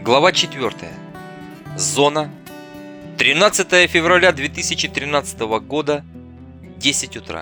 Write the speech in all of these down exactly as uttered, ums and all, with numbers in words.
Глава четвёртая. Зона. тринадцатое февраля две тысячи тринадцатого года. десять утра.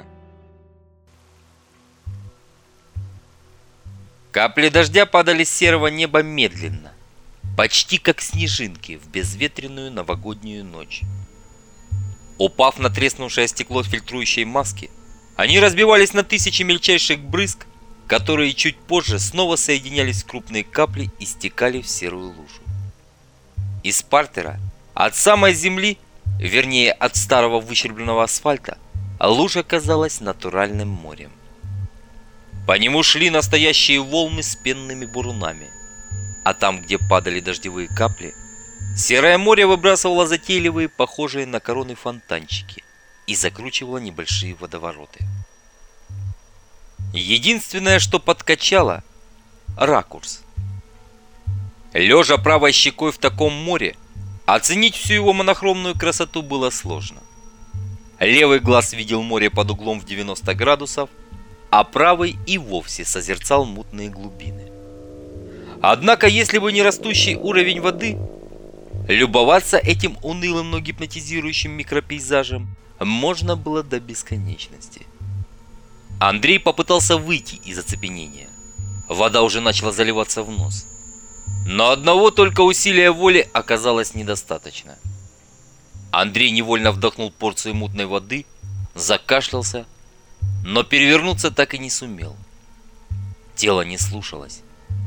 Капли дождя падали с серого неба медленно, почти как снежинки в безветренную новогоднюю ночь. Упав на треснувшее стекло фильтрующей маски, они разбивались на тысячи мельчайших брызг, которые чуть позже снова соединялись в крупные капли и стекали в серую лужу. Из партера, от самой земли, вернее от старого выщербленного асфальта, лужа казалась натуральным морем. По нему шли настоящие волны с пенными бурунами, а там, где падали дождевые капли, серое море выбрасывало затейливые, похожие на короны фонтанчики, и закручивало небольшие водовороты. Единственное, что подкачало – ракурс. Лежа правой щекой в таком море, оценить всю его монохромную красоту было сложно. Левый глаз видел море под углом в девяносто градусов, а правый и вовсе созерцал мутные глубины. Однако, если бы не растущий уровень воды, любоваться этим унылым, но гипнотизирующим микропейзажем можно было до бесконечности. Андрей попытался выйти из оцепенения. Вода уже начала заливаться в нос. Но одного только усилия воли оказалось недостаточно. Андрей невольно вдохнул порцию мутной воды, закашлялся, но перевернуться так и не сумел. Тело не слушалось.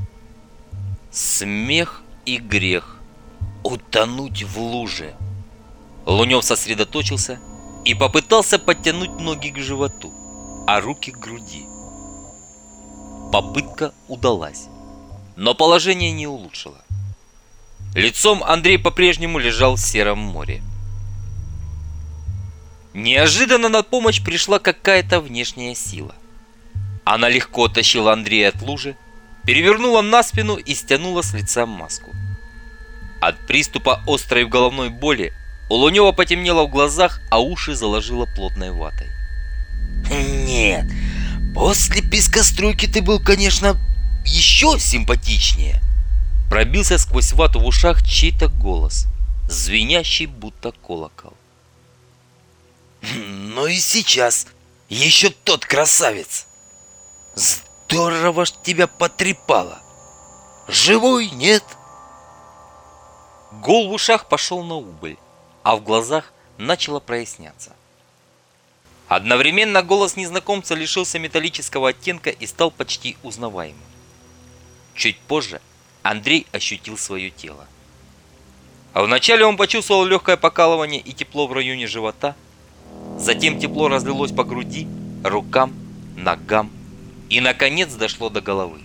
Смех и грех. Утонуть в луже. Лунев сосредоточился и попытался подтянуть ноги к животу, а руки к груди. Попытка удалась, но положение не улучшило. Лицом Андрей по-прежнему лежал в сером море. Неожиданно на помощь пришла какая-то внешняя сила. Она легко оттащила Андрея от лужи, перевернула на спину и стянула с лица маску. От приступа острой головной боли у Лунева потемнело в глазах, а уши заложило плотной ватой. Нет, после пескоструйки ты был, конечно, еще симпатичнее. Пробился сквозь вату в ушах чей-то голос, звенящий будто колокол. Ну и сейчас еще тот красавец. Здорово ж тебя потрепало. Живой, нет? Гул в ушах пошел на убыль, а в глазах начало проясняться. Одновременно голос незнакомца лишился металлического оттенка и стал почти узнаваемым. Чуть позже Андрей ощутил свое тело. А вначале он почувствовал легкое покалывание и тепло в районе живота, затем тепло разлилось по груди, рукам, ногам и, наконец, дошло до головы.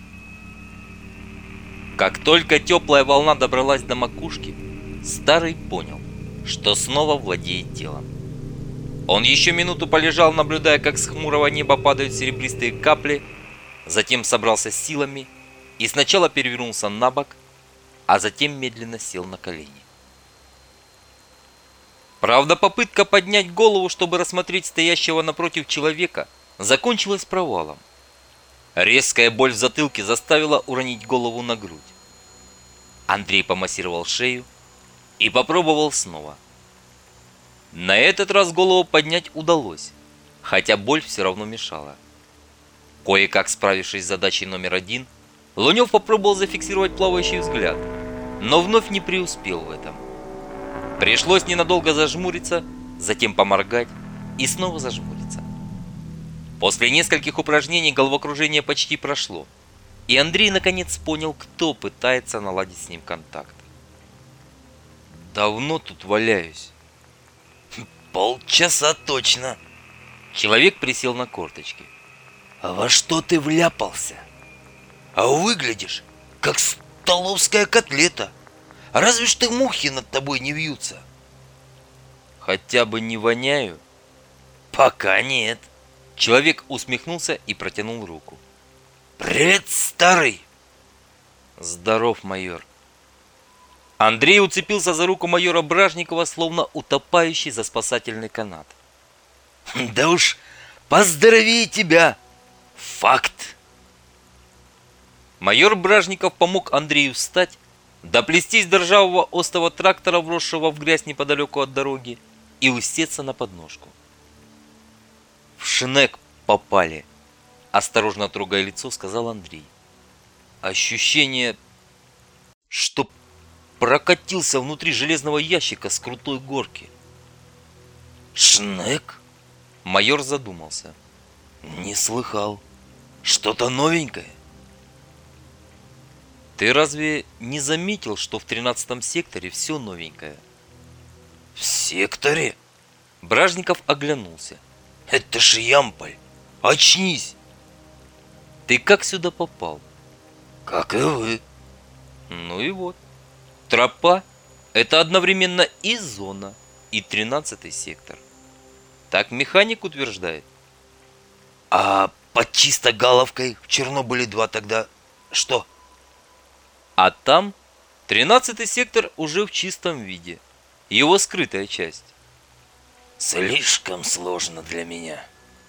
Как только теплая волна добралась до макушки, Старый понял, что снова владеет телом. Он еще минуту полежал, наблюдая, как с хмурого неба падают серебристые капли, затем собрался с силами и сначала перевернулся на бок, а затем медленно сел на колени. Правда, попытка поднять голову, чтобы рассмотреть стоящего напротив человека, закончилась провалом. Резкая боль в затылке заставила уронить голову на грудь. Андрей помассировал шею и попробовал снова. На этот раз голову поднять удалось, хотя боль все равно мешала. Кое-как справившись с задачей номер один, Лунев попробовал зафиксировать плавающий взгляд, но вновь не преуспел в этом. Пришлось ненадолго зажмуриться, затем поморгать и снова зажмуриться. После нескольких упражнений головокружение почти прошло, и Андрей наконец понял, кто пытается наладить с ним контакт. «Давно тут валяюсь». Полчаса точно. Человек присел на корточки. А во что ты вляпался? А выглядишь, как столовская котлета. Разве ж ты мухи над тобой не вьются? Хотя бы не воняю? Пока нет. Человек усмехнулся и протянул руку. Привет, старый. Здоров, майор. Андрей уцепился за руку майора Бражникова, словно утопающий за спасательный канат. Да уж, поздоровее тебя. Факт. Майор Бражников помог Андрею встать, доплестись до ржавого остова трактора, вросшего в грязь неподалеку от дороги, и усесться на подножку. «В шнек попали», — осторожно трогая лицо, сказал Андрей. «Ощущение, что прокатился внутри железного ящика с крутой горки». «Шнек?» Майор задумался. «Не слыхал. Что-то новенькое?» «Ты разве не заметил, что в тринадцатом секторе все новенькое?» «В секторе?» Бражников оглянулся. «Это ж Ямполь! Очнись!» «Ты как сюда попал?» «Как и вы». «Ну и вот. Тропа – это одновременно и зона, и тринадцатый сектор. Так механик утверждает». «А под Чистогаловкой в Чернобыле два тогда что?» А там тринадцатый сектор уже в чистом виде. Его скрытая часть. «Слишком сложно для меня».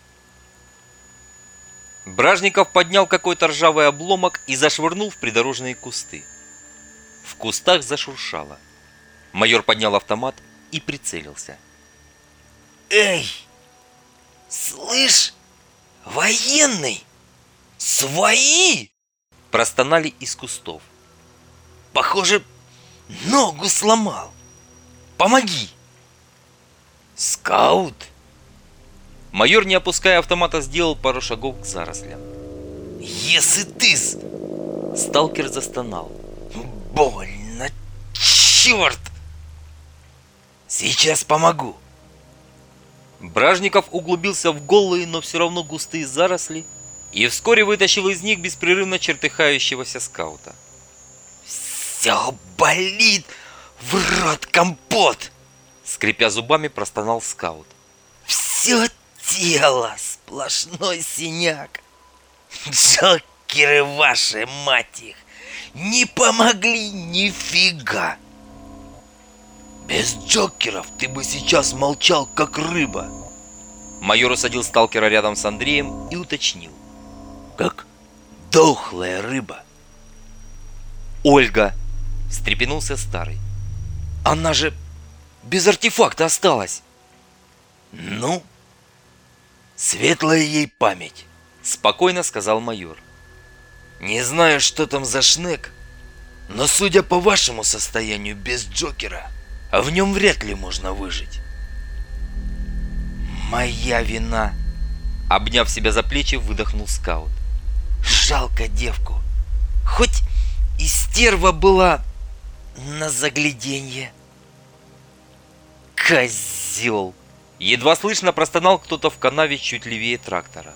Бражников поднял какой-то ржавый обломок и зашвырнул в придорожные кусты. В кустах зашуршало. Майор поднял автомат и прицелился. «Эй! Слышь, военный! Свои!» Простонали из кустов. «Похоже, ногу сломал. Помоги!» «Скаут?» Майор, не опуская автомата, сделал пару шагов к зарослям. «Если ты...» Сталкер застонал. «Больно, черт! Сейчас помогу!» Бражников углубился в голые, но все равно густые заросли и вскоре вытащил из них беспрерывно чертыхающегося скаута. «Все болит! В рот компот!» Скрипя зубами, простонал скаут. «Все тело сплошной синяк! Джокеры ваши, мать их! Не помогли нифига! Без джокеров ты бы сейчас молчал, как рыба!» Майор усадил сталкера рядом с Андреем и уточнил. «Как дохлая рыба!» «Ольга!» – встрепенулся старый. «Она же без артефакта осталась!» «Ну, светлая ей память!» – спокойно сказал майор. «Не знаю, что там за шнек, но судя по вашему состоянию без Джокера, в нем вряд ли можно выжить». «Моя вина!» – обняв себя за плечи, выдохнул скаут. «Жалко девку. Хоть и стерва была на загляденье». «Козел!» – едва слышно простонал кто-то в канаве чуть левее трактора.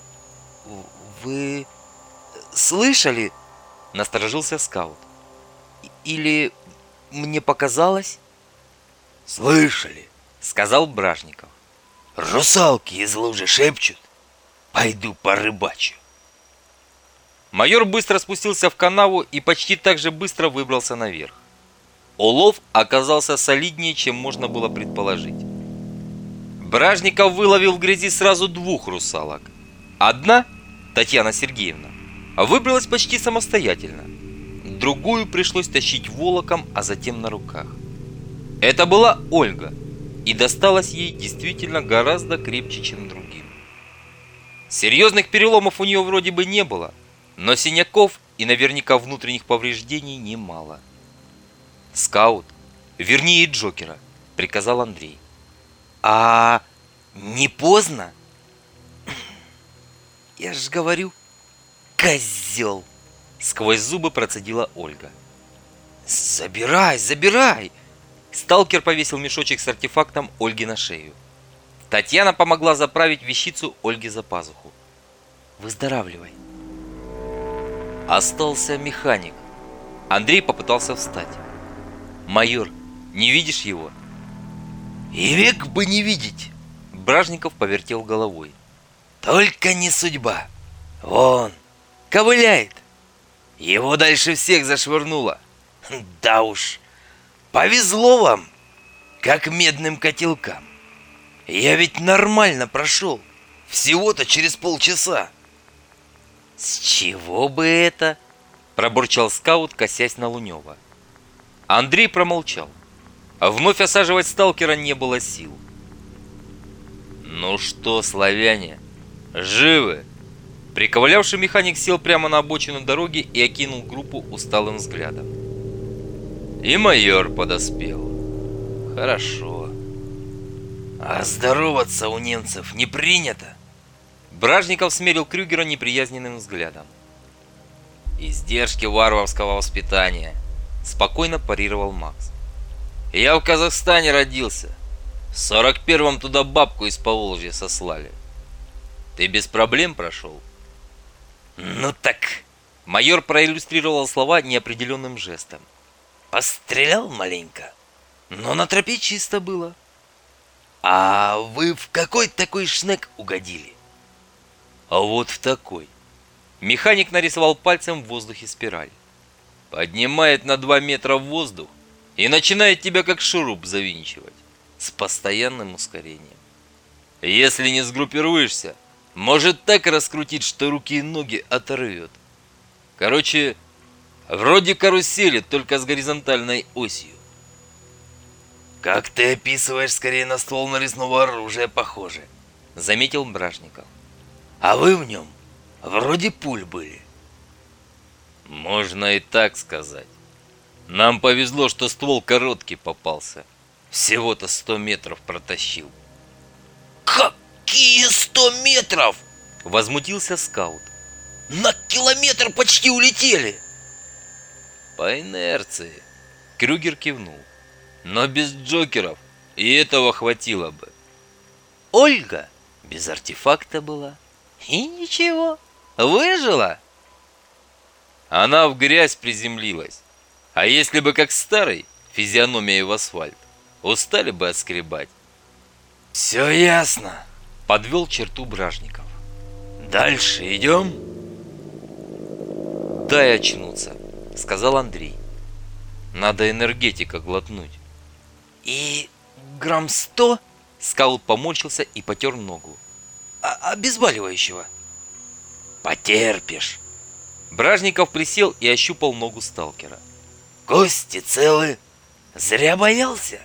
«Вы слышали?» – насторожился скаут. «Или мне показалось?» «Слышали», – сказал Бражников. «Русалки из лужи шепчут. Пойду порыбачу». Майор быстро спустился в канаву и почти так же быстро выбрался наверх. Улов оказался солиднее, чем можно было предположить. Бражников выловил в грязи сразу двух русалок. Одна, Татьяна Сергеевна, выбралась почти самостоятельно. Другую пришлось тащить волоком, а затем на руках. Это была Ольга, и досталось ей действительно гораздо крепче, чем другим. Серьезных переломов у нее вроде бы не было, но синяков и наверняка внутренних повреждений немало. «Скаут, верни ей Джокера», — приказал Андрей. «А не поздно?» «Я ж говорю, козел!» — сквозь зубы процедила Ольга. «Забирай, забирай!» Сталкер повесил мешочек с артефактом Ольге на шею. Татьяна помогла заправить вещицу Ольге за пазуху. «Выздоравливай». Остался механик. Андрей попытался встать. «Майор, не видишь его?» «И век бы не видеть!» Бражников повертел головой. «Только не судьба. Вон, ковыляет. Его дальше всех зашвырнуло. Да уж, повезло вам, как медным котелкам. Я ведь нормально прошел, всего-то через полчаса». «С чего бы это?» – пробурчал скаут, косясь на Лунева. Андрей промолчал. Вновь осаживать сталкера не было сил. «Ну что, славяне, живы?» Приковылявший механик сел прямо на обочину дороги и окинул группу усталым взглядом. И майор подоспел. Хорошо. А здороваться у немцев не принято? Бражников смерил Крюгера неприязненным взглядом. «Издержки варварского воспитания», — спокойно парировал Макс. «Я в Казахстане родился. В сорок первом туда бабку из Поволжья сослали. Ты без проблем прошел?» Ну так, майор проиллюстрировал слова неопределенным жестом. Пострелял маленько, но на тропе чисто было. А вы в какой такой шнек угодили? А вот в такой. Механик нарисовал пальцем в воздухе спираль. Поднимает на два метра в воздух и начинает тебя как шуруп завинчивать. С постоянным ускорением. Если не сгруппируешься, может так раскрутить, что руки и ноги оторвет. Короче, вроде карусели, только с горизонтальной осью. Как ты описываешь, скорее на ствол нарезного оружия похоже, заметил Бражников. А вы в нем вроде пуль были. Можно и так сказать. Нам повезло, что ствол короткий попался. Всего-то сто метров протащил. Какие сто метров? Возмутился скаут. На километр почти улетели. По инерции. Крюгер кивнул. Но без джокеров и этого хватило бы. Ольга без артефакта была. И ничего, выжила. Она в грязь приземлилась. А если бы как старый, физиономией в асфальт, устали бы отскребать. Все ясно. Подвел черту Бражников. Дальше идем? Дай очнуться, сказал Андрей. Надо энергетика глотнуть. И грамм сто? Скаут поморщился и потер ногу. А обезболивающего? Потерпишь. Бражников присел и ощупал ногу сталкера. Кости целы. Зря боялся.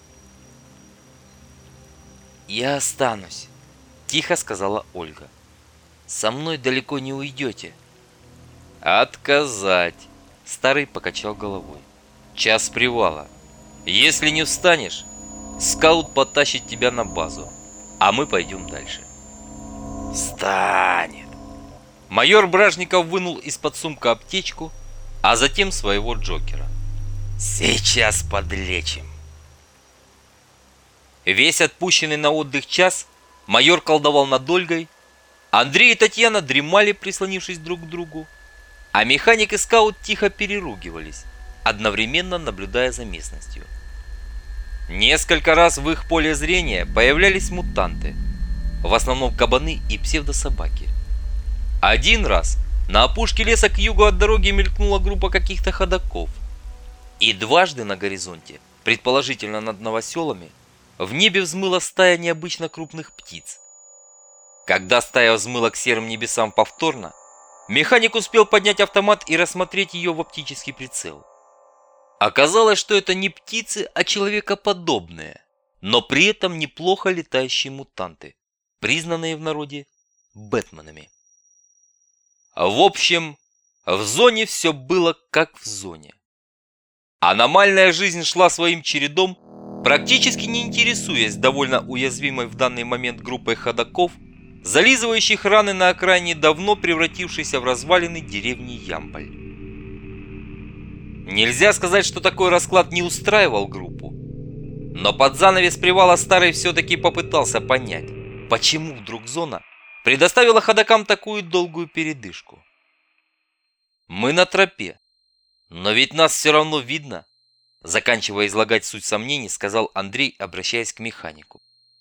Я останусь, тихо сказала Ольга. Со мной далеко не уйдете. Отказать. Старый покачал головой. Час привала. Если не встанешь, скаут потащит тебя на базу, а мы пойдем дальше. Встанет. Майор Бражников вынул из-под сумка аптечку, а затем своего джокера. Сейчас подлечим. Весь отпущенный на отдых час майор колдовал над Ольгой, Андрей и Татьяна дремали, прислонившись друг к другу, а механик и скаут тихо переругивались, одновременно наблюдая за местностью. Несколько раз в их поле зрения появлялись мутанты, в основном кабаны и псевдособаки. Один раз на опушке леса к югу от дороги мелькнула группа каких-то ходоков, и дважды на горизонте, предположительно над новоселами, в небе взмыла стая необычно крупных птиц. Когда стая взмыла к серым небесам повторно, механик успел поднять автомат и рассмотреть ее в оптический прицел. Оказалось, что это не птицы, а человекоподобные, но при этом неплохо летающие мутанты, признанные в народе бэтменами. В общем, в зоне все было как в зоне. Аномальная жизнь шла своим чередом, практически не интересуясь довольно уязвимой в данный момент группой ходоков, зализывающих раны на окраине давно превратившейся в развалины деревни Ямполь. Нельзя сказать, что такой расклад не устраивал группу, но под занавес привала Старый все-таки попытался понять, почему вдруг зона предоставила ходокам такую долгую передышку. Мы на тропе, но ведь нас все равно видно, заканчивая излагать суть сомнений, сказал Андрей, обращаясь к механику.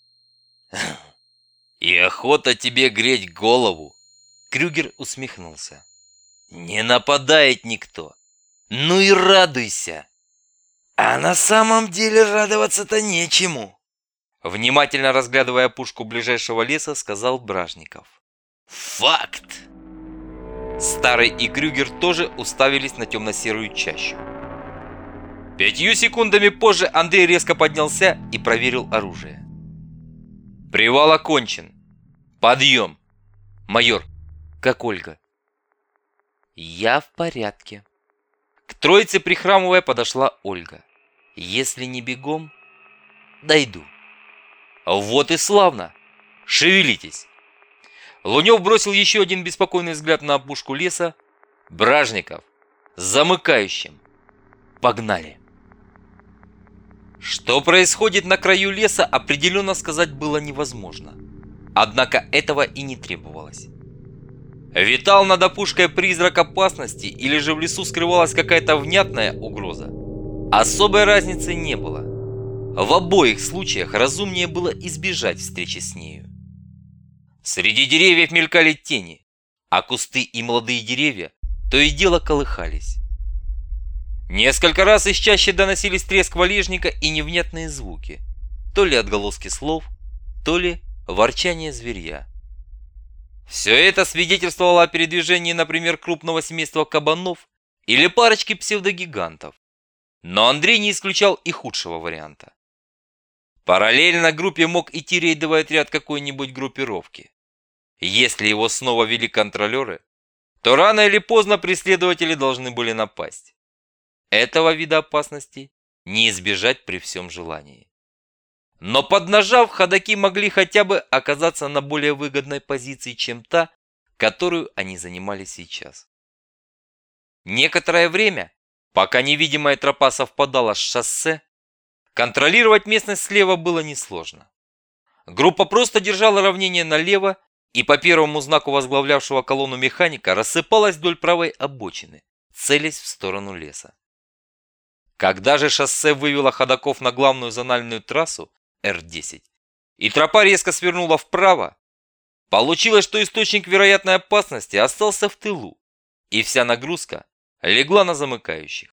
И охота тебе греть голову. Крюгер усмехнулся. Не нападает никто. Ну и радуйся. А на самом деле радоваться-то нечему. Внимательно разглядывая пушку ближайшего леса, сказал Бражников. Факт. Старый и Крюгер тоже уставились на темно-серую чащу. Пятью секундами позже Андрей резко поднялся и проверил оружие. «Привал окончен. Подъем!» «Майор, как Ольга?» «Я в порядке». К троице, прихрамывая, подошла Ольга. «Если не бегом, дойду». «Вот и славно! Шевелитесь!» Лунев бросил еще один беспокойный взгляд на опушку леса. «Бражников, с замыкающим! Погнали!» Что происходит на краю леса, определенно сказать было невозможно. Однако этого и не требовалось. Витал над опушкой призрак опасности, или же в лесу скрывалась какая-то внятная угроза. Особой разницы не было. В обоих случаях разумнее было избежать встречи с нею. Среди деревьев мелькали тени, а кусты и молодые деревья то и дело колыхались. Несколько раз из чаще доносились треск валежника и невнятные звуки, то ли отголоски слов, то ли ворчание зверья. Все это свидетельствовало о передвижении, например, крупного семейства кабанов или парочки псевдогигантов. Но Андрей не исключал и худшего варианта. Параллельно группе мог идти рейдовый отряд какой-нибудь группировки. Если его снова вели контролеры, то рано или поздно преследователи должны были напасть. Этого вида опасности не избежать при всем желании. Но поднажав, ходаки могли хотя бы оказаться на более выгодной позиции, чем та, которую они занимали сейчас. Некоторое время, пока невидимая тропа совпадала с шоссе, контролировать местность слева было несложно. Группа просто держала равнение налево и по первому знаку возглавлявшего колонну механика рассыпалась вдоль правой обочины, целясь в сторону леса. Когда же шоссе вывело ходаков на главную зональную трассу Эр десять, и тропа резко свернула вправо, получилось, что источник вероятной опасности остался в тылу, и вся нагрузка легла на замыкающих.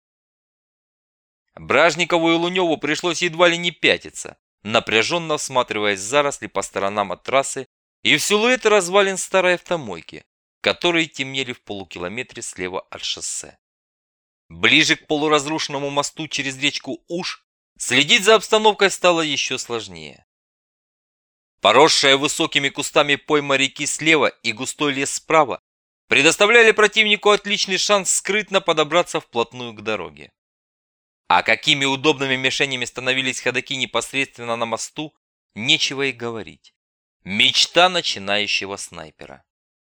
Бражникову и Луневу пришлось едва ли не пятиться, напряженно всматриваясь в заросли по сторонам от трассы и в силуэты развалин старой автомойки, которые темнели в полукилометре слева от шоссе. Ближе к полуразрушенному мосту через речку Уж следить за обстановкой стало еще сложнее. Поросшая высокими кустами пойма реки слева и густой лес справа предоставляли противнику отличный шанс скрытно подобраться вплотную к дороге. А какими удобными мишенями становились ходаки непосредственно на мосту, нечего и говорить. Мечта начинающего снайпера.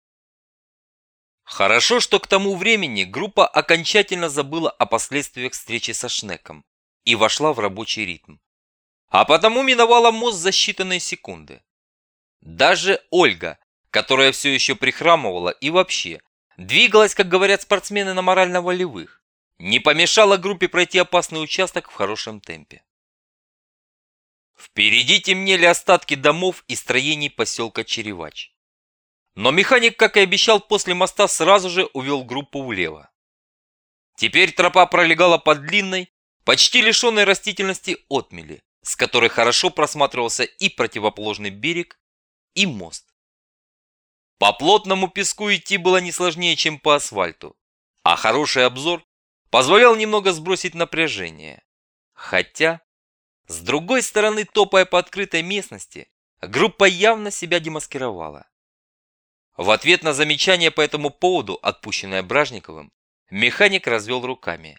Хорошо, что к тому времени группа окончательно забыла о последствиях встречи со Шнеком и вошла в рабочий ритм. А потому миновала мост за считанные секунды. Даже Ольга, которая все еще прихрамывала и вообще двигалась, как говорят спортсмены, на морально-волевых, не помешала группе пройти опасный участок в хорошем темпе. Впереди темнели остатки домов и строений поселка Черевач. Но механик, как и обещал, после моста сразу же увел группу влево. Теперь тропа пролегала по длинной, почти лишенной растительности отмели, с которой хорошо просматривался и противоположный берег, и мост. По плотному песку идти было не сложнее, чем по асфальту, а хороший обзор позволял немного сбросить напряжение. Хотя, с другой стороны, топая по открытой местности, группа явно себя демаскировала. В ответ на замечание по этому поводу, отпущенное Бражниковым, механик развел руками.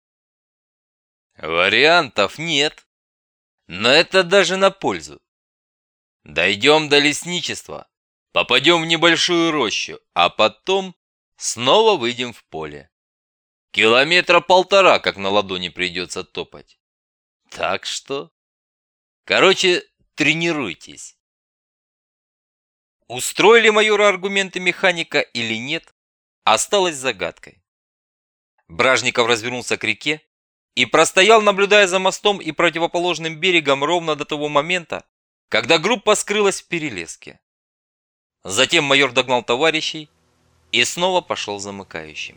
Вариантов нет, но это даже на пользу. Дойдем до лесничества, попадем в небольшую рощу, а потом снова выйдем в поле. Километра полтора, как на ладони, придется топать. Так что, короче, тренируйтесь. Устроили майора аргументы механика или нет, осталось загадкой. Бражников развернулся к реке и простоял, наблюдая за мостом и противоположным берегом ровно до того момента, когда группа скрылась в перелеске. Затем майор догнал товарищей и снова пошел замыкающим.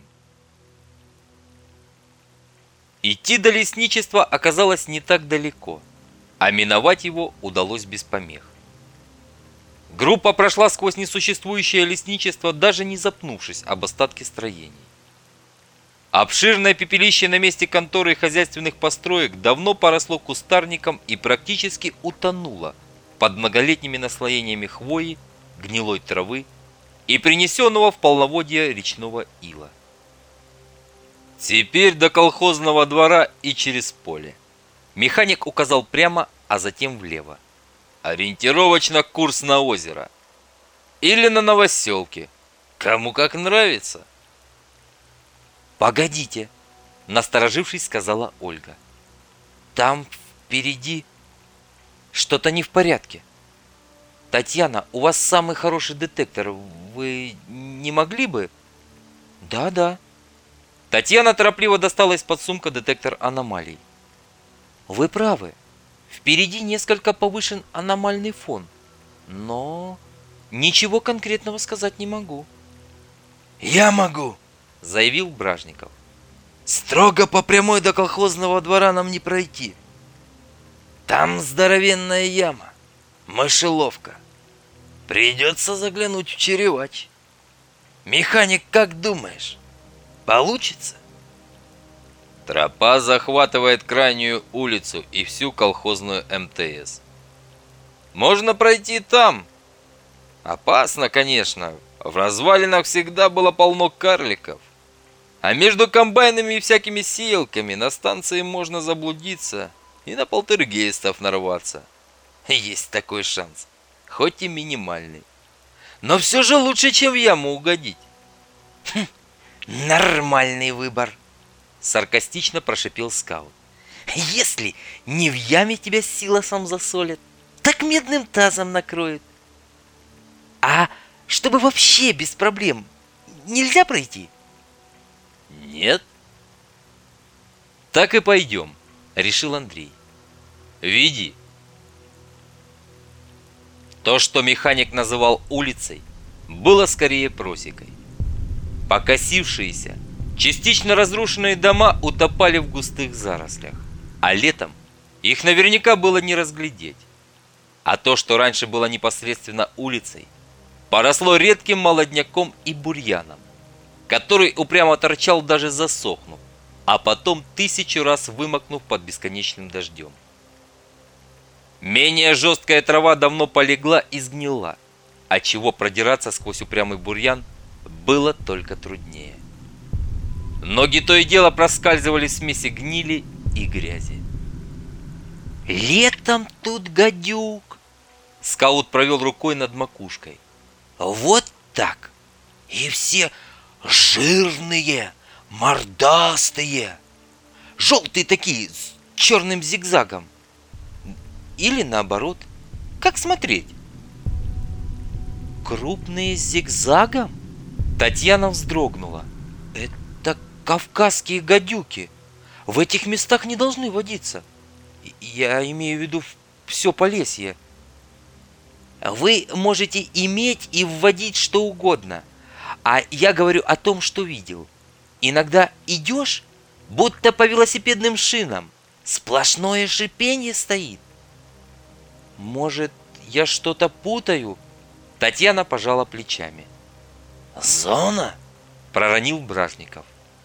Идти до лесничества оказалось не так далеко, а миновать его удалось без помех. Группа прошла сквозь несуществующее лесничество, даже не запнувшись об остатки строений. Обширное пепелище на месте конторы и хозяйственных построек давно поросло кустарником и практически утонуло под многолетними наслоениями хвои, гнилой травы и принесенного в полноводье речного ила. Теперь до колхозного двора и через поле. Механик указал прямо, а затем влево. Ориентировочно курс на озеро. Или на Новоселки. Кому как нравится. «Погодите», — насторожившись, сказала Ольга. «Там впереди что-то не в порядке. Татьяна, у вас самый хороший детектор. Вы не могли бы?» «Да-да». Татьяна торопливо достала из-под сумка детектор аномалий. «Вы правы. Впереди несколько повышен аномальный фон. Но ничего конкретного сказать не могу». «Я могу», — заявил Бражников. «Строго по прямой до колхозного двора нам не пройти. Там здоровенная яма, мышеловка. Придется заглянуть в Черевач. Механик, как думаешь, получится?» Тропа захватывает крайнюю улицу и всю колхозную эм тэ эс. Можно пройти там. Опасно, конечно. В развалинах всегда было полно карликов. А между комбайнами и всякими сеялками на станции можно заблудиться и на полтергейстов нарваться. Есть такой шанс, хоть и минимальный. Но все же лучше, чем в яму угодить. Хм, нормальный выбор, саркастично прошипел скаут. Если не в яме тебя силосом засолят, так медным тазом накроют. А чтобы вообще без проблем нельзя пройти? Нет. Так и пойдем, решил Андрей. Веди. То, что механик называл улицей, было скорее просекой. Покосившиеся, частично разрушенные дома утопали в густых зарослях, а летом их наверняка было не разглядеть. А то, что раньше было непосредственно улицей, поросло редким молодняком и бурьяном, который упрямо торчал даже засохнув, а потом тысячу раз вымокнув под бесконечным дождем. Менее жесткая трава давно полегла и сгнила, отчего продираться сквозь упрямый бурьян было только труднее. Ноги то и дело проскальзывали в смеси гнили и грязи. «Летом тут гадюк!» Скаут провел рукой над макушкой. «Вот так! И все жирные, мордастые, желтые такие, с черным зигзагом. Или наоборот, как смотреть?» «Крупные с зигзагом?» Татьяна вздрогнула. «Это кавказские гадюки. В этих местах не должны водиться. Я имею в виду все Полесье». «Вы можете иметь и вводить что угодно, а я говорю о том, что видел. Иногда идешь, будто по велосипедным шинам, сплошное шипение стоит». «Может, я что-то путаю?» Татьяна пожала плечами. «Зона?» — проронил Бражников.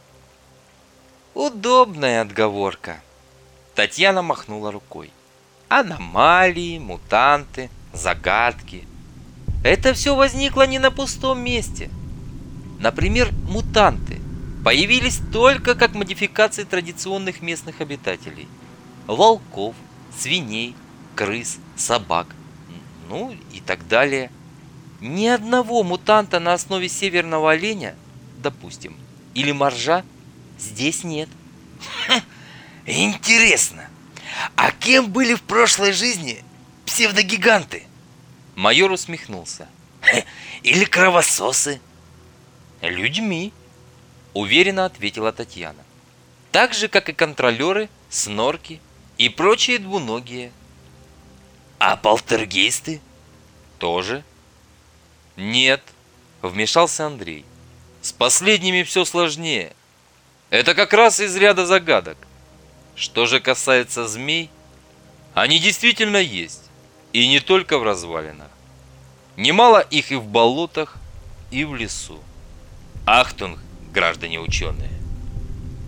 «Удобная отговорка». Татьяна махнула рукой. «Аномалии, мутанты, загадки. Это все возникло не на пустом месте. Например, мутанты появились только как модификации традиционных местных обитателей. Волков, свиней, крыс, собак, ну и так далее. Ни одного мутанта на основе северного оленя, допустим, или моржа здесь нет». «Интересно, а кем были в прошлой жизни псевдогиганты?» Майор усмехнулся. «Или кровососы?» «Людьми», — уверенно ответила Татьяна. «Так же, как и контролеры, снорки и прочие двуногие». «А полтергейсты?» «Тоже». «Нет», — вмешался Андрей. «С последними все сложнее. Это как раз из ряда загадок. Что же касается змей, они действительно есть, и не только в развалинах. Немало их и в болотах, и в лесу. Ахтунг, граждане ученые!»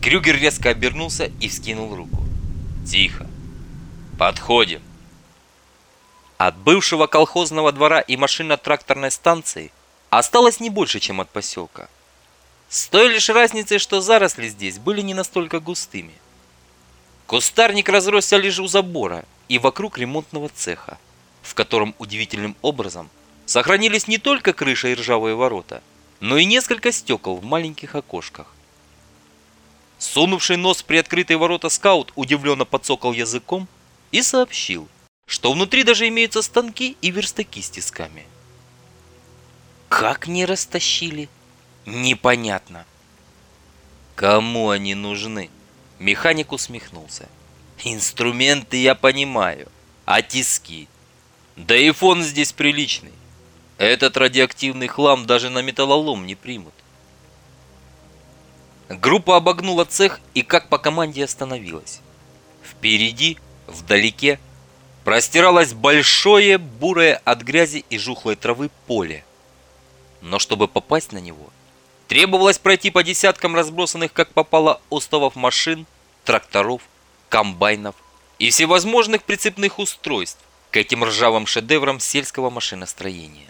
Крюгер резко обернулся и вскинул руку. «Тихо! Подходим!» От бывшего колхозного двора и машинно-тракторной станции осталось не больше, чем от поселка. С той лишь разницей, что заросли здесь были не настолько густыми. Кустарник разросся лишь у забора и вокруг ремонтного цеха, в котором удивительным образом сохранились не только крыша и ржавые ворота, но и несколько стекол в маленьких окошках. Сунувший нос в приоткрытые ворота скаут удивленно подсокал языком и сообщил, что внутри даже имеются станки и верстаки с тисками. Как не растащили? Непонятно. Кому они нужны? Механик усмехнулся. Инструменты я понимаю, а тиски? Да и фон здесь приличный. Этот радиоактивный хлам даже на металлолом не примут. Группа обогнула цех и как по команде остановилась. Впереди, вдалеке, простиралось большое, бурое от грязи и жухлой травы поле. Но чтобы попасть на него, требовалось пройти по десяткам разбросанных как попало остовов машин, тракторов, комбайнов и всевозможных прицепных устройств к этим ржавым шедеврам сельского машиностроения.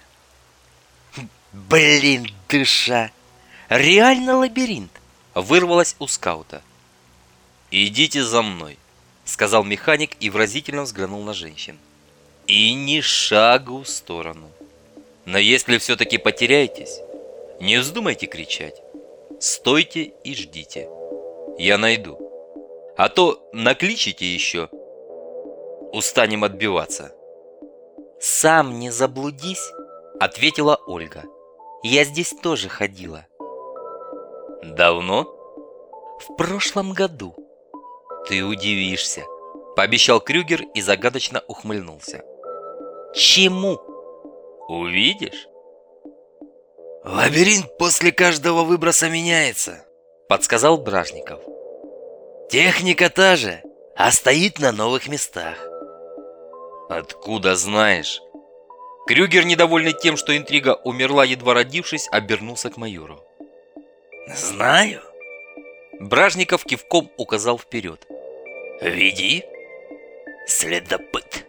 «Блин, душа! Реально лабиринт!» вырвалось у скаута. «Идите за мной», — сказал механик и выразительно взглянул на женщин. «И ни шагу в сторону. Но если все-таки потеряетесь, не вздумайте кричать. Стойте и ждите. Я найду. А то накличите еще. Устанем отбиваться». «Сам не заблудись», — ответила Ольга. «Я здесь тоже ходила». «Давно?» «В прошлом году». «Ты удивишься», — пообещал Крюгер и загадочно ухмыльнулся. «Чему?» «Увидишь». «Лабиринт после каждого выброса меняется», — подсказал Бражников. «Техника та же, а стоит на новых местах». «Откуда знаешь?» Крюгер, недовольный тем, что интрига умерла, едва родившись, обернулся к майору. «Знаю». Бражников кивком указал вперед. «Веди, следопыт».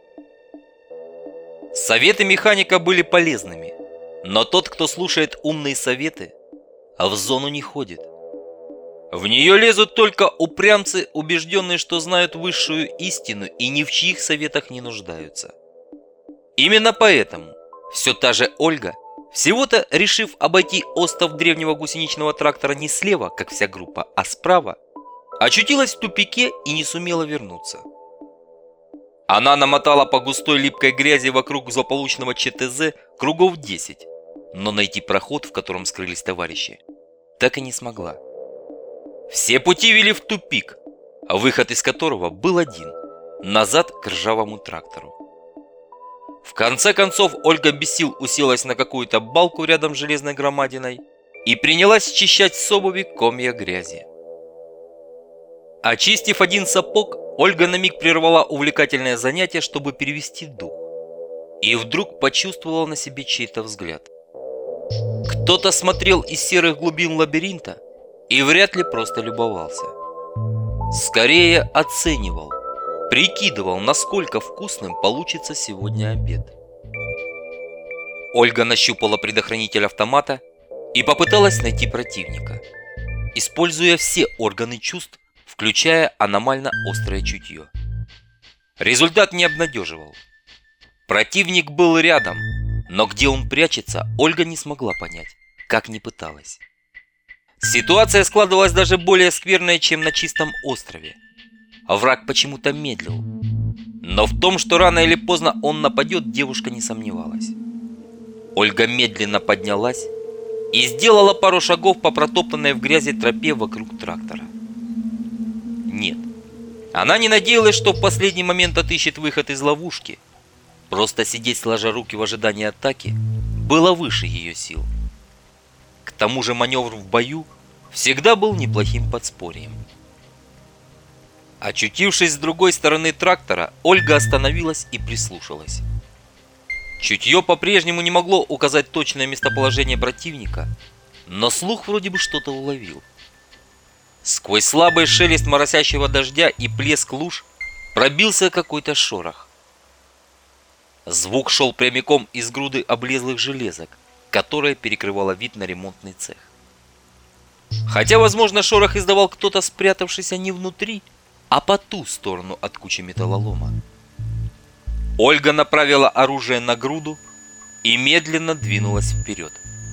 Советы механика были полезными, но тот, кто слушает умные советы, а в зону не ходит. В нее лезут только упрямцы, убежденные, что знают высшую истину и ни в чьих советах не нуждаются. Именно поэтому все та же Ольга, всего-то решив обойти остов древнего гусеничного трактора не слева, как вся группа, а справа, очутилась в тупике и не сумела вернуться. Она намотала по густой липкой грязи вокруг злополучного ЧТЗ кругов десять, но найти проход, в котором скрылись товарищи, так и не смогла. Все пути вели в тупик, а выход из которого был один – назад к ржавому трактору. В конце концов Ольга без сил уселась на какую-то балку рядом с железной громадиной и принялась счищать с обуви комья грязи. Очистив один сапог, Ольга на миг прервала увлекательное занятие, чтобы перевести дух. И вдруг почувствовала на себе чей-то взгляд. Кто-то смотрел из серых глубин лабиринта и вряд ли просто любовался. Скорее оценивал, прикидывал, насколько вкусным получится сегодня обед. Ольга нащупала предохранитель автомата и попыталась найти противника, используя все органы чувств, включая аномально острое чутье. Результат не обнадеживал. Противник был рядом, но где он прячется, Ольга не смогла понять, как ни пыталась. Ситуация складывалась даже более скверная, чем на чистом острове. А враг почему-то медлил. Но в том, что рано или поздно он нападет, девушка не сомневалась. Ольга медленно поднялась и сделала пару шагов по протоптанной в грязи тропе вокруг трактора. Нет, она не надеялась, что в последний момент отыщет выход из ловушки. Просто сидеть сложа руки в ожидании атаки было выше ее сил. К тому же маневр в бою всегда был неплохим подспорьем. Очутившись с другой стороны трактора, Ольга остановилась и прислушалась. Чутье по-прежнему не могло указать точное местоположение противника, но слух вроде бы что-то уловил. Сквозь слабый шелест моросящего дождя и плеск луж пробился какой-то шорох. Звук шел прямиком из груды облезлых железок, которая перекрывала вид на ремонтный цех. Хотя, возможно, шорох издавал кто-то, спрятавшийся не внутри, а по ту сторону от кучи металлолома. Ольга направила оружие на груду и медленно двинулась вперед.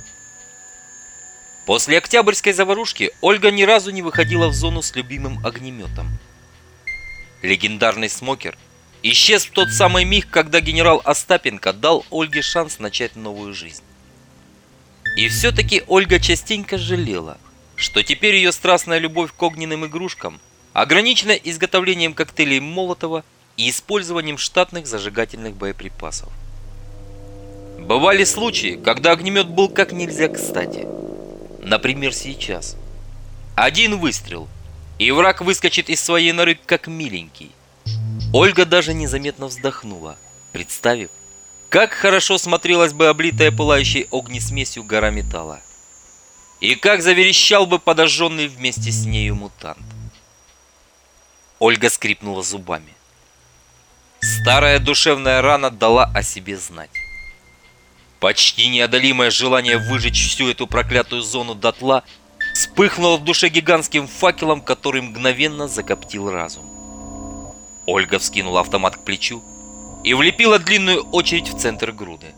После октябрьской заварушки Ольга ни разу не выходила в зону с любимым огнеметом. Легендарный смокер исчез в тот самый миг, когда генерал Остапенко дал Ольге шанс начать новую жизнь. И все-таки Ольга частенько жалела, что теперь ее страстная любовь к огненным игрушкам ограничена изготовлением коктейлей Молотова и использованием штатных зажигательных боеприпасов. Бывали случаи, когда огнемет был как нельзя кстати. Например, сейчас. Один выстрел, и враг выскочит из своей норы как миленький. Ольга даже незаметно вздохнула, представив, как хорошо смотрелась бы облитая пылающей огнесмесью гора металла. И как заверещал бы подожженный вместе с нею мутант. Ольга скрипнула зубами. Старая душевная рана дала о себе знать. Почти неодолимое желание выжечь всю эту проклятую зону дотла вспыхнуло в душе гигантским факелом, который мгновенно закоптил разум. Ольга вскинула автомат к плечу и влепила длинную очередь в центр груды.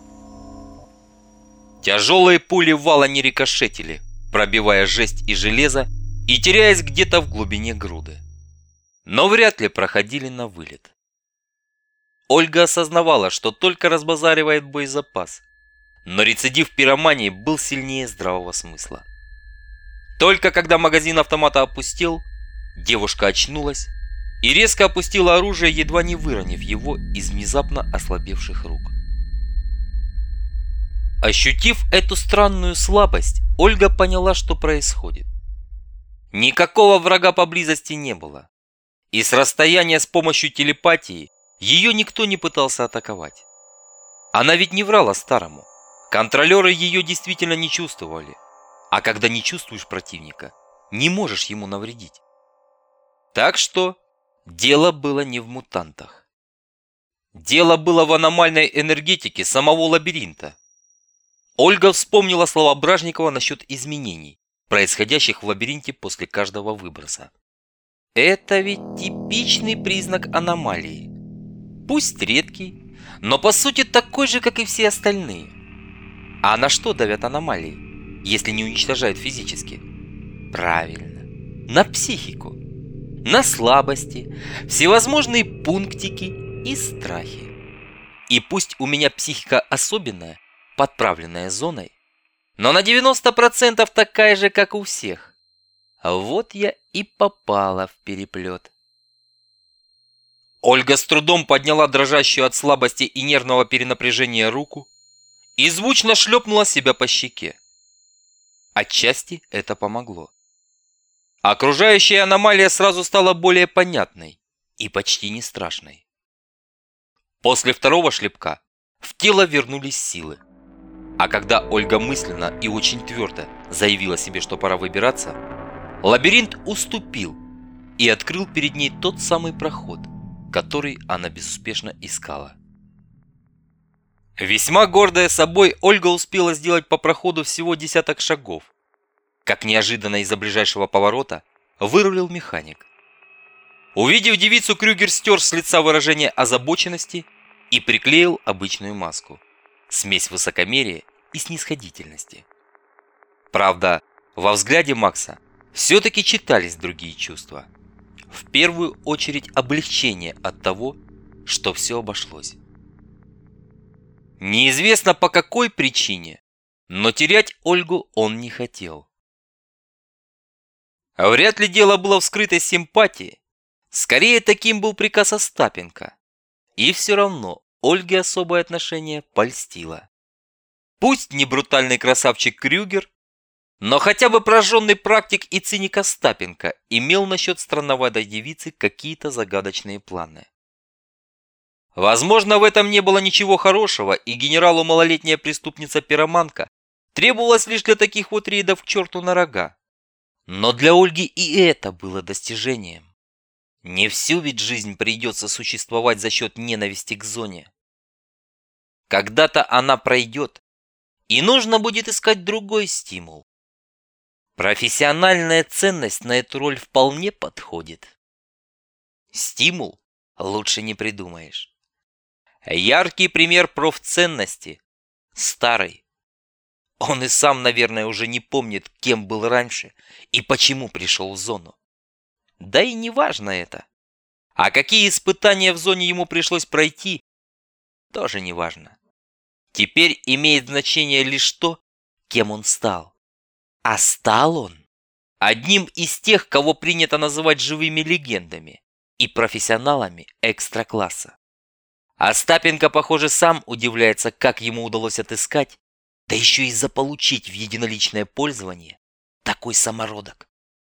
Тяжелые пули вала не рикошетили, пробивая жесть и железо и теряясь где-то в глубине груды. Но вряд ли проходили на вылет. Ольга осознавала, что только разбазаривает боезапас, но рецидив пиромании был сильнее здравого смысла. Только когда магазин автомата опустел, девушка очнулась и резко опустила оружие, едва не выронив его из внезапно ослабевших рук. Ощутив эту странную слабость, Ольга поняла, что происходит. Никакого врага поблизости не было, и с расстояния с помощью телепатии ее никто не пытался атаковать. Она ведь не врала старому. Контролеры ее действительно не чувствовали. А когда не чувствуешь противника, не можешь ему навредить. Так что дело было не в мутантах. Дело было в аномальной энергетике самого лабиринта. Ольга вспомнила слова Бражникова насчет изменений, происходящих в лабиринте после каждого выброса. Это ведь типичный признак аномалии. Пусть редкий, но по сути такой же, как и все остальные. А на что давят аномалии, если не уничтожают физически? Правильно, на психику, на слабости, всевозможные пунктики и страхи. И пусть у меня психика особенная, подправленная зоной, но на девяносто процентов такая же, как у всех. Вот я и попала в переплет. Ольга с трудом подняла дрожащую от слабости и нервного перенапряжения руку и звучно шлепнула себя по щеке. Отчасти это помогло. Окружающая аномалия сразу стала более понятной и почти не страшной. После второго шлепка в тело вернулись силы. А когда Ольга мысленно и очень твердо заявила себе, что пора выбираться, лабиринт уступил и открыл перед ней тот самый проход, который она безуспешно искала. Весьма гордая собой, Ольга успела сделать по проходу всего десяток шагов, как неожиданно из-за ближайшего поворота вырулил механик. Увидев девицу, Крюгер стер с лица выражение озабоченности и приклеил обычную маску. Смесь высокомерия и снисходительности. Правда, во взгляде Макса все-таки читались другие чувства. В первую очередь облегчение от того, что все обошлось. Неизвестно по какой причине, но терять Ольгу он не хотел. Вряд ли дело было в скрытой симпатии. Скорее, таким был приказ Остапенко. И все равно Ольге особое отношение польстило. Пусть не брутальный красавчик Крюгер, но хотя бы прожженный практик и циник Остапенко имел насчет странноватой девицы какие-то загадочные планы. Возможно, в этом не было ничего хорошего, и генералу малолетняя преступница-пироманка требовалась лишь для таких вот рейдов к черту на рога. Но для Ольги и это было достижением. Не всю ведь жизнь придется существовать за счет ненависти к зоне. Когда-то она пройдет, и нужно будет искать другой стимул. Профессиональная ценность на эту роль вполне подходит. Стимул лучше не придумаешь. Яркий пример профценности – старый. Он и сам, наверное, уже не помнит, кем был раньше и почему пришел в зону. Да и не важно это. А какие испытания в зоне ему пришлось пройти, тоже не важно. Теперь имеет значение лишь то, кем он стал. А стал он одним из тех, кого принято называть живыми легендами и профессионалами экстра-класса. Остапенко, похоже, сам удивляется, как ему удалось отыскать, да еще и заполучить в единоличное пользование такой самородок.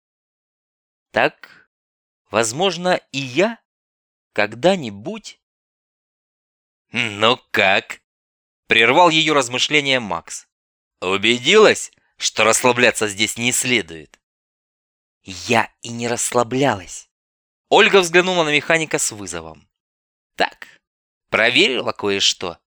Так, возможно, и я когда-нибудь... «Ну как?» — прервал ее размышления Макс. «Убедилась, что расслабляться здесь не следует?» Я и не расслаблялась. Ольга взглянула на механика с вызовом. Так, проверила кое-что.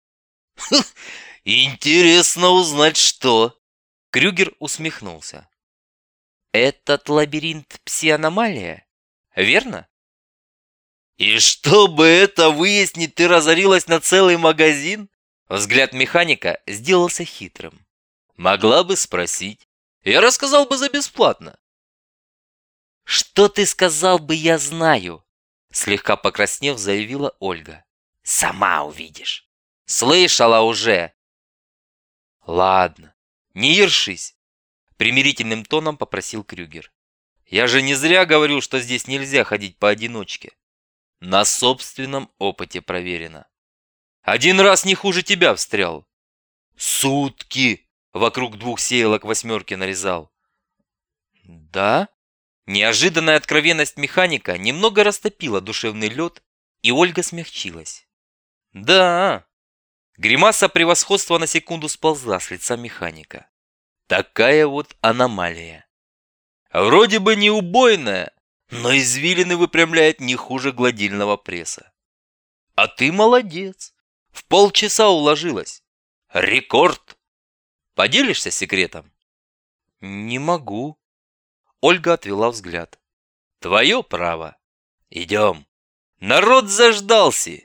Интересно узнать, что. Крюгер усмехнулся. Этот лабиринт пси-аномалия, верно? И чтобы это выяснить, ты разорилась на целый магазин? Взгляд механика сделался хитрым. Могла бы спросить. Я рассказал бы за бесплатно. Что ты сказал бы, я знаю, слегка покраснев, заявила Ольга. Сама увидишь. Слышала уже. Ладно, не ершись, примирительным тоном попросил Крюгер. Я же не зря говорю, что здесь нельзя ходить поодиночке. На собственном опыте проверено. Один раз не хуже тебя встрял. Сутки вокруг двух сеялок восьмерки нарезал. Да? Неожиданная откровенность механика немного растопила душевный лед, и Ольга смягчилась. Да. Гримаса превосходства на секунду сползла с лица механика. Такая вот аномалия. Вроде бы не убойная, но извилины выпрямляет не хуже гладильного пресса. А ты молодец. В полчаса уложилась. Рекорд. Поделишься секретом? Не могу. Ольга отвела взгляд. Твое право. Идем. Народ заждался.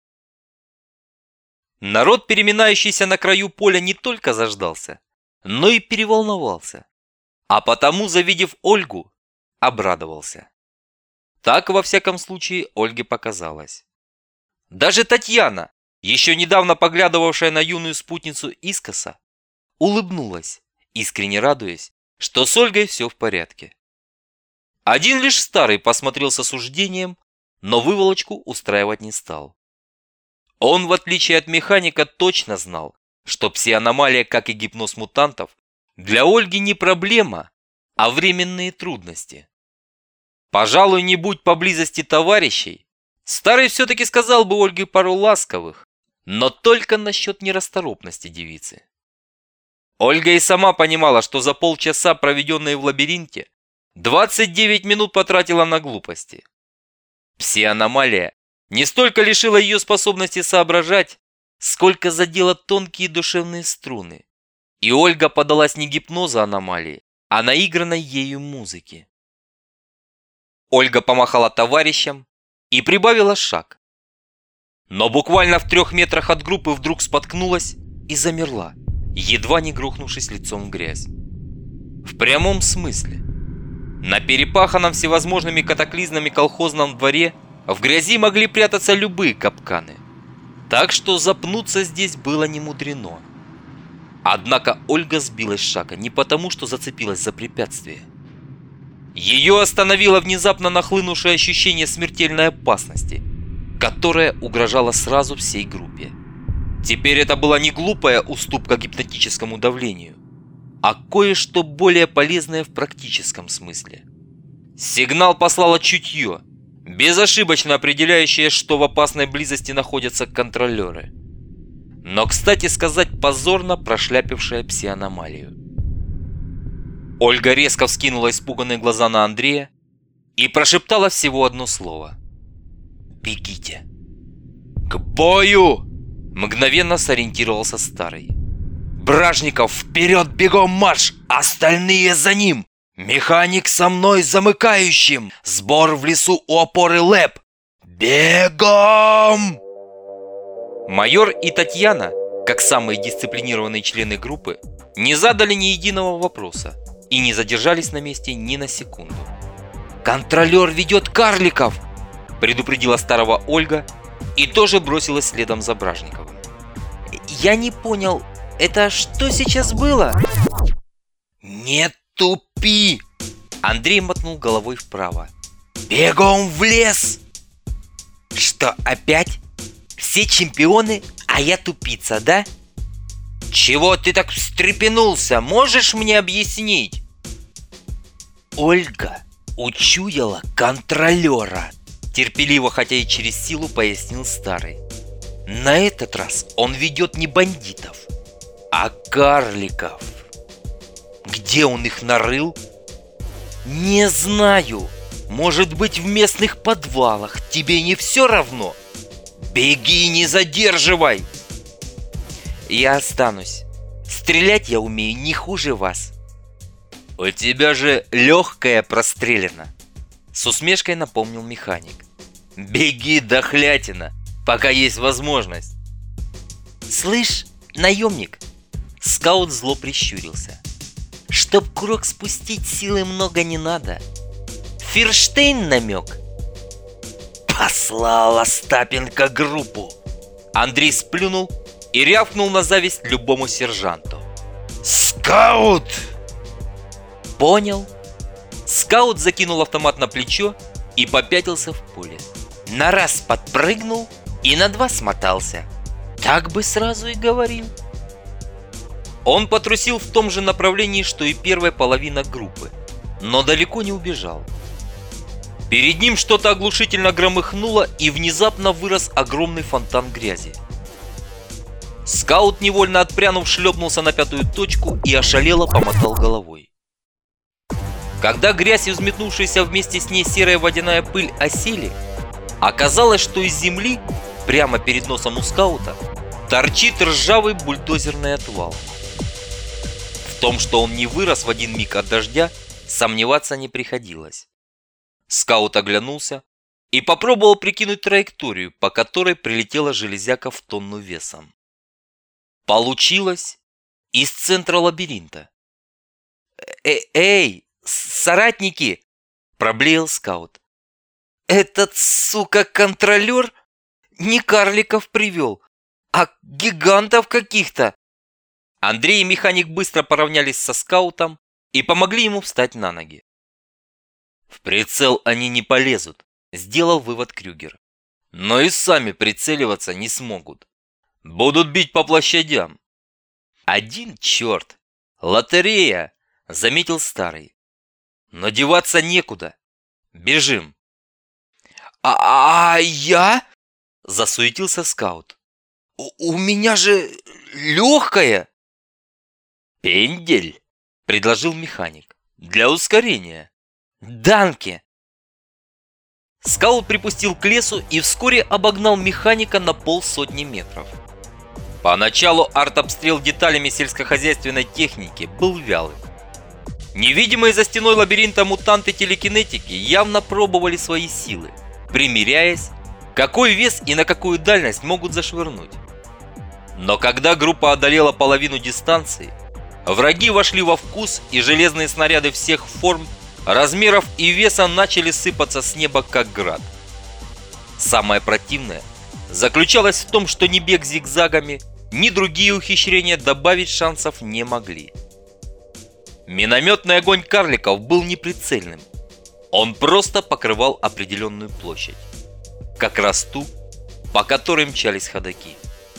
Народ, переминающийся на краю поля, не только заждался, но и переволновался. А потому, завидев Ольгу, обрадовался. Так, во всяком случае, Ольге показалось. Даже Татьяна, еще недавно поглядывавшая на юную спутницу искоса, улыбнулась, искренне радуясь, что с Ольгой все в порядке. Один лишь старый посмотрел с осуждением, но выволочку устраивать не стал. Он, в отличие от механика, точно знал, что пси-аномалия, как и гипноз мутантов, для Ольги не проблема, а временные трудности. Пожалуй, не будь поблизости товарищей, старый все-таки сказал бы Ольге пару ласковых, но только насчет нерасторопности девицы. Ольга и сама понимала, что за полчаса, проведенные в лабиринте, двадцать девять минут потратила на глупости. Пси-аномалия не столько лишила ее способности соображать, сколько задела тонкие душевные струны. И Ольга подалась не гипнозу аномалии, а наигранной ею музыки. Ольга помахала товарищам и прибавила шаг. Но буквально в трех метрах от группы вдруг споткнулась и замерла, едва не грохнувшись лицом в грязь. В прямом смысле. На перепаханном всевозможными катаклизмами колхозном дворе в грязи могли прятаться любые капканы. Так что запнуться здесь было немудрено. Однако Ольга сбилась с шага не потому, что зацепилась за препятствие. Ее остановило внезапно нахлынувшее ощущение смертельной опасности, которая угрожала сразу всей группе. Теперь это была не глупая уступка гипнотическому давлению, а кое-что более полезное в практическом смысле. Сигнал послало чутье, безошибочно определяющее, что в опасной близости находятся контролеры. Но, кстати сказать, позорно прошляпившая пси-аномалию. Ольга резко вскинула испуганные глаза на Андрея и прошептала всего одно слово. «Бегите!» «К бою!» – мгновенно сориентировался Старый. «Бражников, вперед, бегом марш! Остальные за ним! Механик со мной замыкающим! Сбор в лесу у опоры ЛЭП! Бегом!» Майор и Татьяна, как самые дисциплинированные члены группы, не задали ни единого вопроса и не задержались на месте ни на секунду. «Контролер ведет карликов!» – предупредила Старого Ольга и тоже бросилась следом за Бражниковым. «Я не понял, это что сейчас было?» «Не тупи!» – Андрей мотнул головой вправо. «Бегом в лес!» «Что, опять? Все чемпионы, а я тупица, да?» «Чего ты так встрепенулся? Можешь мне объяснить?» «Ольга учуяла контролера», – терпеливо, хотя и через силу, пояснил Старый. «На этот раз он ведет не бандитов, а карликов. Где он их нарыл? Не знаю. Может быть, в местных подвалах. Тебе не все равно? Беги, не задерживай!» «Я останусь. Стрелять я умею не хуже вас». «У тебя же легкая прострелена», — с усмешкой напомнил механик. «Беги, дохлятина, пока есть возможность». «Слышь, наемник!» Скаут зло прищурился. «Чтоб курок спустить, силы много не надо. Ферштейн намек?» «Послал Остапенко группу!» Андрей сплюнул и рявкнул на зависть любому сержанту. «Скаут!» «Понял». Скаут закинул автомат на плечо и попятился в поле. На раз подпрыгнул и на два смотался. Так бы сразу и говорил. Он потрусил в том же направлении, что и первая половина группы, но далеко не убежал. Перед ним что-то оглушительно громыхнуло, и внезапно вырос огромный фонтан грязи. Скаут, невольно отпрянув, шлепнулся на пятую точку и ошалело помотал головой. Когда грязь и взметнувшаяся вместе с ней серая водяная пыль осели, оказалось, что из земли, прямо перед носом у Скаута, торчит ржавый бульдозерный отвал. В том, что он не вырос в один миг от дождя, сомневаться не приходилось. Скаут оглянулся и попробовал прикинуть траекторию, по которой прилетела железяка в тонну весом. Получилось из центра лабиринта. «Э «Эй, соратники!» – проблеял Скаут. «Этот, сука, контролер не карликов привел, а гигантов каких-то!» Андрей и механик быстро поравнялись со Скаутом и помогли ему встать на ноги. «В прицел они не полезут», – сделал вывод Крюгер. «Но и сами прицеливаться не смогут. Будут бить по площадям». «Один черт! Лотерея!» – заметил Старый. «Но деваться некуда. Бежим!» «А, -а я?» – засуетился Скаут. У, «У меня же легкая!» «Пендель!» – предложил механик. «Для ускорения!» «Данке!» Скаут припустил к лесу и вскоре обогнал механика на полсотни метров. Поначалу артобстрел деталями сельскохозяйственной техники был вялым. Невидимые за стеной лабиринта мутанты-телекинетики явно пробовали свои силы, примеряясь, какой вес и на какую дальность могут зашвырнуть. Но когда группа одолела половину дистанции, враги вошли во вкус, и железные снаряды всех форм, размеров и веса начали сыпаться с неба как град. Самое противное заключалось в том, что ни бег зигзагами, ни другие ухищрения добавить шансов не могли. Минометный огонь карликов был неприцельным. Он просто покрывал определенную площадь, как раз ту, по которой мчались ходоки.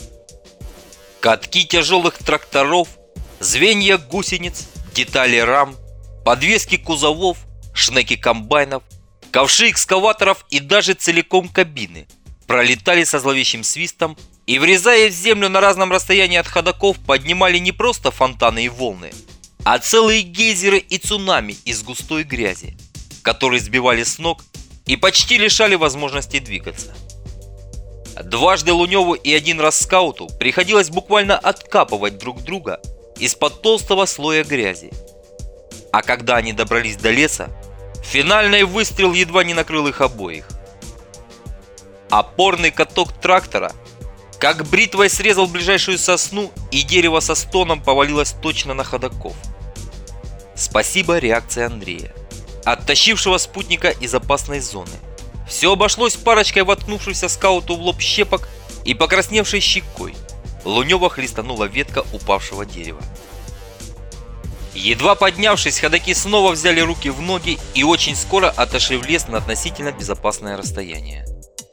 Катки тяжелых тракторов, звенья гусениц, детали рам, подвески кузовов, шнеки комбайнов, ковши экскаваторов и даже целиком кабины пролетали со зловещим свистом и, врезая в землю на разном расстоянии от ходоков, поднимали не просто фонтаны и волны, а целые гейзеры и цунами из густой грязи, которые сбивали с ног и почти лишали возможности двигаться. Дважды Луневу и один раз Скауту приходилось буквально откапывать друг друга из-под толстого слоя грязи. А когда они добрались до леса, финальный выстрел едва не накрыл их обоих. Опорный каток трактора как бритвой срезал ближайшую сосну, и дерево со стоном повалилось точно на ходоков. Спасибо реакции Андрея, оттащившего спутника из опасной зоны. Все обошлось парочкой воткнувшихся Скауту в лоб щепок и покрасневшей щекой. Лунева хлестанула ветка упавшего дерева. Едва поднявшись, ходаки снова взяли руки в ноги и очень скоро отошли в лес на относительно безопасное расстояние.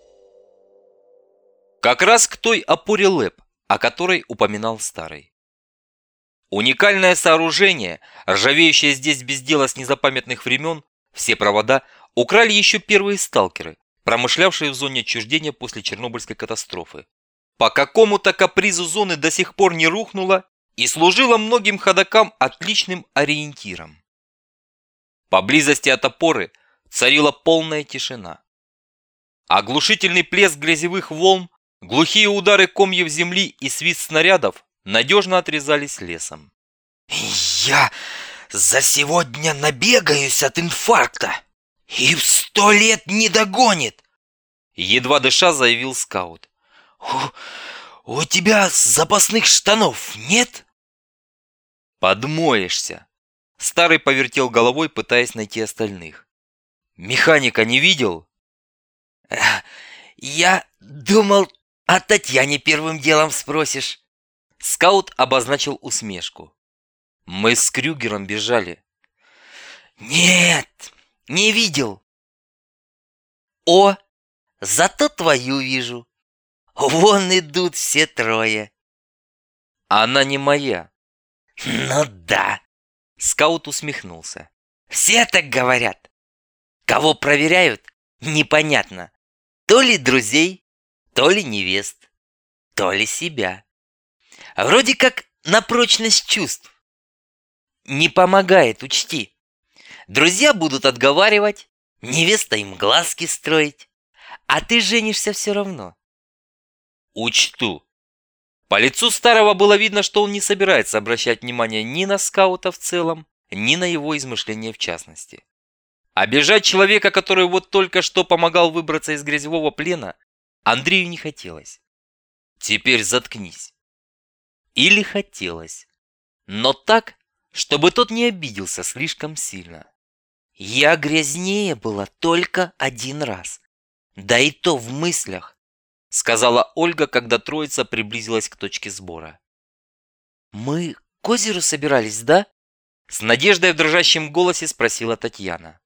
Как раз к той опоре ЛЭП, о которой упоминал Старый. Уникальное сооружение, ржавеющее здесь без дела с незапамятных времен, все провода украли еще первые сталкеры, промышлявшие в зоне отчуждения после Чернобыльской катастрофы. По какому-то капризу зоны до сих пор не рухнула и служила многим ходокам отличным ориентиром. Поблизости от опоры царила полная тишина. Оглушительный плеск грязевых волн, глухие удары комьев земли и свист снарядов надежно отрезались лесом. Я за сегодня набегаюсь от инфаркта и в сто лет не догонит, едва дыша заявил Скаут. У, у тебя запасных штанов нет? Подмоешься. Старый повертел головой, пытаясь найти остальных. Механика не видел? Я думал, о Татьяне первым делом спросишь. Скаут обозначил усмешку. Мы с Крюгером бежали. Нет, не видел. О, зато твою вижу. Вон идут все трое. Она не моя. Ну да. Скаут усмехнулся. Все так говорят. Кого проверяют, непонятно. То ли друзей, то ли невест, то ли себя. Вроде как на прочность чувств. Не помогает, учти. Друзья будут отговаривать, невеста им глазки строить, а ты женишься все равно. Учту. По лицу Старого было видно, что он не собирается обращать внимание ни на Скаута в целом, ни на его измышления в частности. Обижать человека, который вот только что помогал выбраться из грязевого плена, Андрею не хотелось. Теперь заткнись. Или хотелось, но так, чтобы тот не обиделся слишком сильно. Я грязнее была только один раз, да и то в мыслях, сказала Ольга, когда троица приблизилась к точке сбора. Мы к озеру собирались, да? С надеждой в дрожащем голосе спросила Татьяна.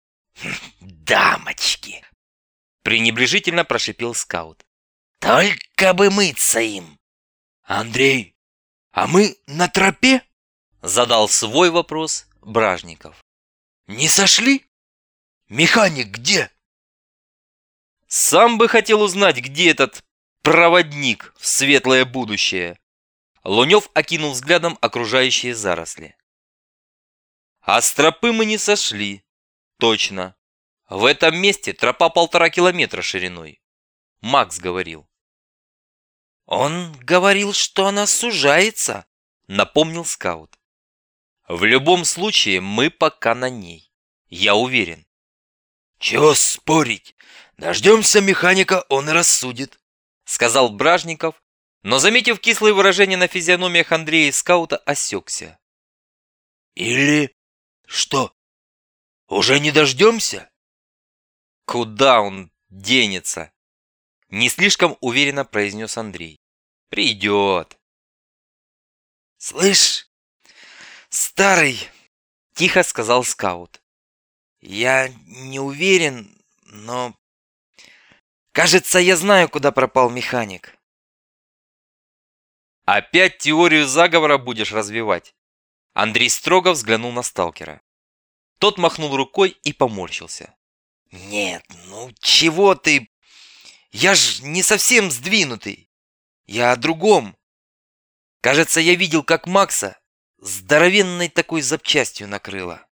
Дамочки! Пренебрежительно прошипел Скаут. Только бы мыться им! Андрей, а мы на тропе? Задал свой вопрос Бражников. Не сошли? Механик где? Сам бы хотел узнать, где этот проводник в светлое будущее. Лунев окинул взглядом окружающие заросли. А с тропы мы не сошли. Точно. В этом месте тропа полтора километра шириной. Макс говорил. Он говорил, что она сужается, напомнил Скаут. В любом случае, мы пока на ней. Я уверен. Чего спорить? Дождемся механика, он и рассудит, сказал Бражников, но, заметив кислые выражения на физиономиях Андрея и Скаута, осекся. Или что? Уже не дождемся? Куда он денется? Не слишком уверенно произнес Андрей. Придет. Слышь, Старый, тихо сказал Скаут. Я не уверен, но... Кажется, я знаю, куда пропал механик. Опять теорию заговора будешь развивать? Андрей строго взглянул на сталкера. Тот махнул рукой и поморщился. Нет, ну чего ты? Я ж не совсем сдвинутый. Я о другом. Кажется, я видел, как Макса здоровенной такой запчастью накрыло.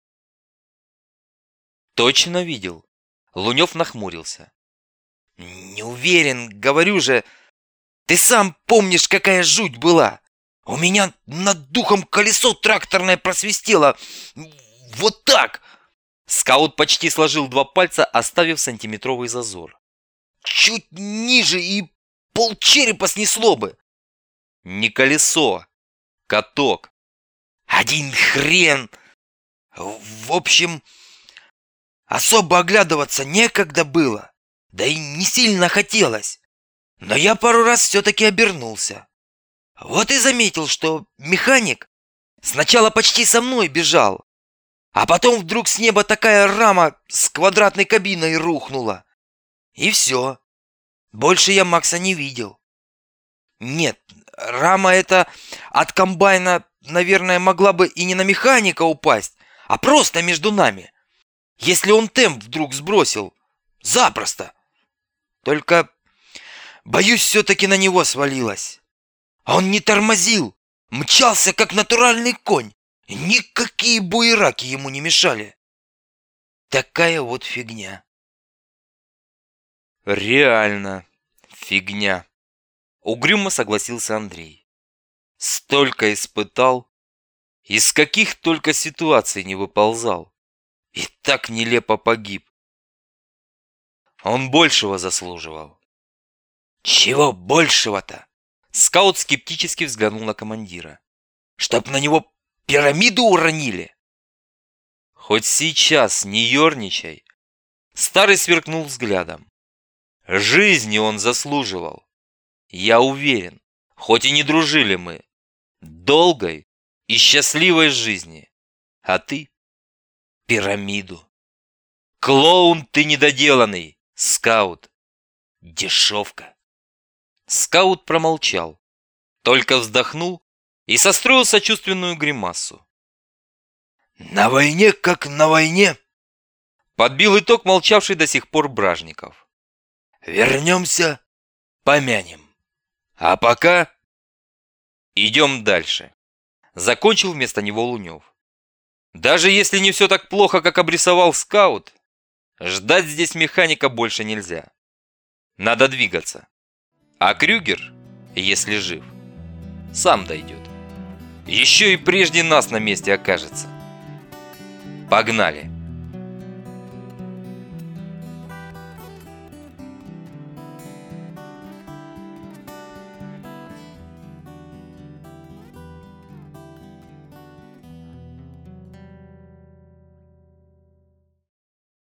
Точно видел? Лунев нахмурился. Не уверен, говорю же. Ты сам помнишь, какая жуть была. У меня над духом колесо тракторное просвистело. Вот так. Скаут почти сложил два пальца, оставив сантиметровый зазор. Чуть ниже и полчерепа снесло бы. Не колесо, каток. Один хрен. В общем, особо оглядываться некогда было. Да и не сильно хотелось. Но я пару раз все-таки обернулся. Вот и заметил, что механик сначала почти со мной бежал, а потом вдруг с неба такая рама с квадратной кабиной рухнула. И все. Больше я Макса не видел. Нет, рама эта от комбайна, наверное, могла бы и не на механика упасть, а просто между нами. Если он темп вдруг сбросил. Запросто. Только, боюсь, все-таки на него свалилось. А он не тормозил, мчался, как натуральный конь. Никакие буераки ему не мешали. Такая вот фигня. Реально фигня. Угрюмо согласился Андрей. Столько испытал, из каких только ситуаций не выползал. И так нелепо погиб. Он большего заслуживал. Чего большего-то? Скаут скептически взглянул на командира. Чтоб на него пирамиду уронили? Хоть сейчас не ерничай. Старый сверкнул взглядом. Жизни он заслуживал. Я уверен, хоть и не дружили мы. Долгой и счастливой жизни. А ты? Пирамиду. Клоун ты недоделанный, скаут. Дешевка. Скаут промолчал, только вздохнул и состроил сочувственную гримасу. На войне как на войне. Подбил итог молчавший до сих пор Бражников. Вернемся, помянем. А пока идем дальше. Закончил вместо него Лунев. Даже если не все так плохо, как обрисовал скаут, ждать здесь механика больше нельзя. Надо двигаться. А Крюгер, если жив, сам дойдет. Еще и прежде нас на месте окажется. Погнали.